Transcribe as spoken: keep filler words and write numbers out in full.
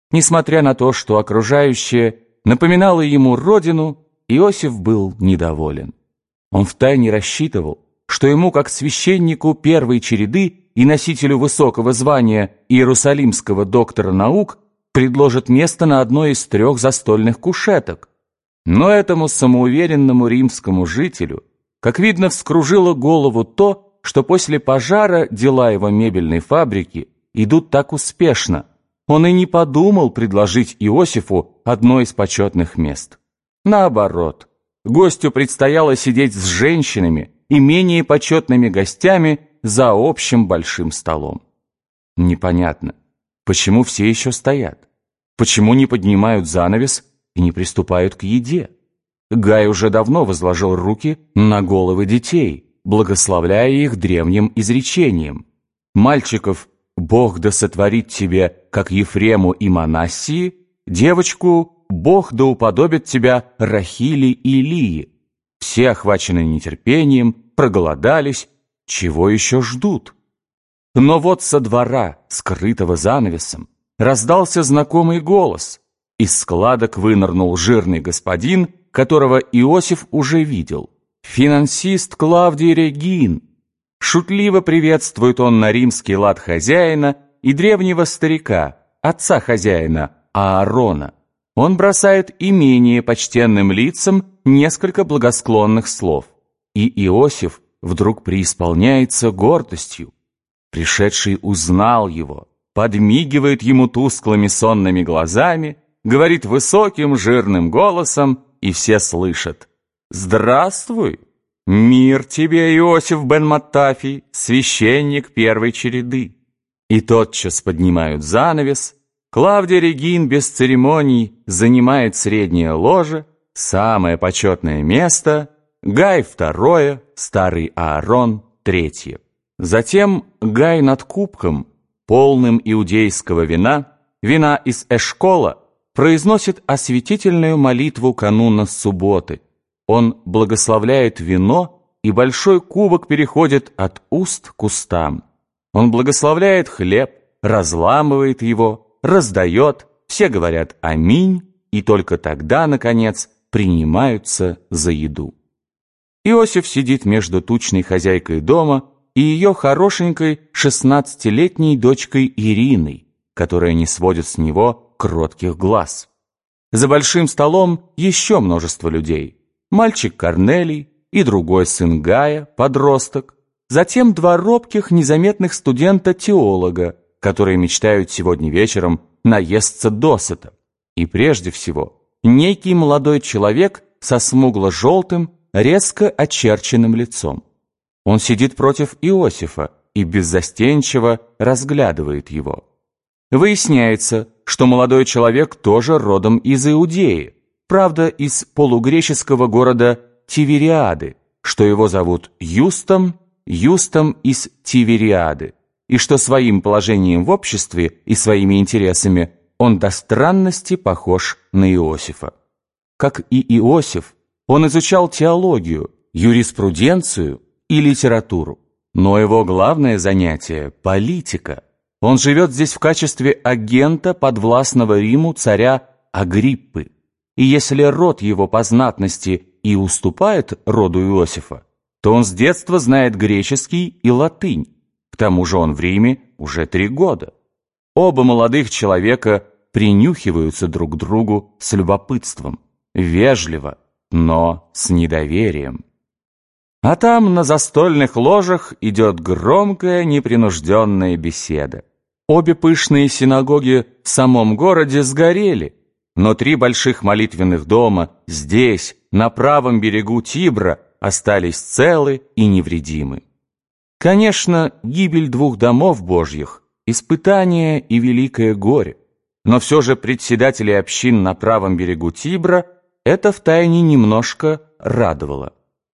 Несмотря на то, что окружающее напоминало ему родину, Иосиф был недоволен. Он втайне рассчитывал, что ему, как священнику первой череды и носителю высокого звания иерусалимского доктора наук, предложат место на одной из трех застольных кушеток. Но этому самоуверенному римскому жителю, как видно, вскружило голову то, что после пожара дела его мебельной фабрики идут так успешно. Он и не подумал предложить Иосифу одно из почетных мест. Наоборот, гостю предстояло сидеть с женщинами и менее почетными гостями за общим большим столом. Непонятно, почему все еще стоят? Почему не поднимают занавес и не приступают к еде? Гай уже давно возложил руки на головы детей, благословляя их древним изречением. Мальчиков «Бог да сотворит тебе, как Ефрему и Манассии», девочку «Бог да уподобит тебя Рахили и Лии». Все охвачены нетерпением, проголодались, чего еще ждут? Но вот со двора, скрытого занавесом, раздался знакомый голос. Из складок вынырнул жирный господин, которого Иосиф уже видел. Финансист Клавдий Регин. Шутливо приветствует он на римский лад хозяина и древнего старика, отца хозяина, Аарона. Он бросает и менее почтенным лицам несколько благосклонных слов. И Иосиф вдруг преисполняется гордостью. Пришедший узнал его, подмигивает ему тусклыми сонными глазами, говорит высоким жирным голосом, и все слышат: «Здравствуй! Мир тебе, Иосиф бен Маттафий, священник первой череды!» И тотчас поднимают занавес. Клавдий Регин без церемоний занимает среднее ложе, самое почетное место, Гай второе, старый Аарон третье. Затем Гай над кубком, полным иудейского вина, вина из Эшкола, произносит осветительную молитву кануна субботы. Он благословляет вино, и большой кубок переходит от уст к устам. Он благословляет хлеб, разламывает его, раздает, все говорят «Аминь», и только тогда, наконец, принимаются за еду. Иосиф сидит между тучной хозяйкой дома и ее хорошенькой шестнадцатилетней дочкой Ириной, которая не сводит с него кротких глаз. За большим столом еще множество людей. Мальчик Корнелий и другой сын Гая, подросток. Затем два робких, незаметных студента-теолога, которые мечтают сегодня вечером наесться досыта. И прежде всего, некий молодой человек со смугло-желтым, резко очерченным лицом. Он сидит против Иосифа и беззастенчиво разглядывает его. Выясняется, что молодой человек тоже родом из Иудеи, правда, из полугреческого города Тивериады, что его зовут Юстом, Юстом из Тивериады, и что своим положением в обществе и своими интересами он до странности похож на Иосифа. Как и Иосиф, он изучал теологию, юриспруденцию и литературу. Но его главное занятие – политика. Он живет здесь в качестве агента подвластного Риму царя Агриппы. И если род его по знатности и уступает роду Иосифа, то он с детства знает греческий и латынь. К тому же он в Риме уже три года. Оба молодых человека принюхиваются друг к другу с любопытством, вежливо, но с недоверием. А там на застольных ложах идет громкая непринужденная беседа. Обе пышные синагоги в самом городе сгорели, но три больших молитвенных дома здесь, на правом берегу Тибра, остались целы и невредимы. Конечно, гибель двух домов Божьих – испытание и великое горе, но все же председателей общин на правом берегу Тибра это втайне немножко радовало.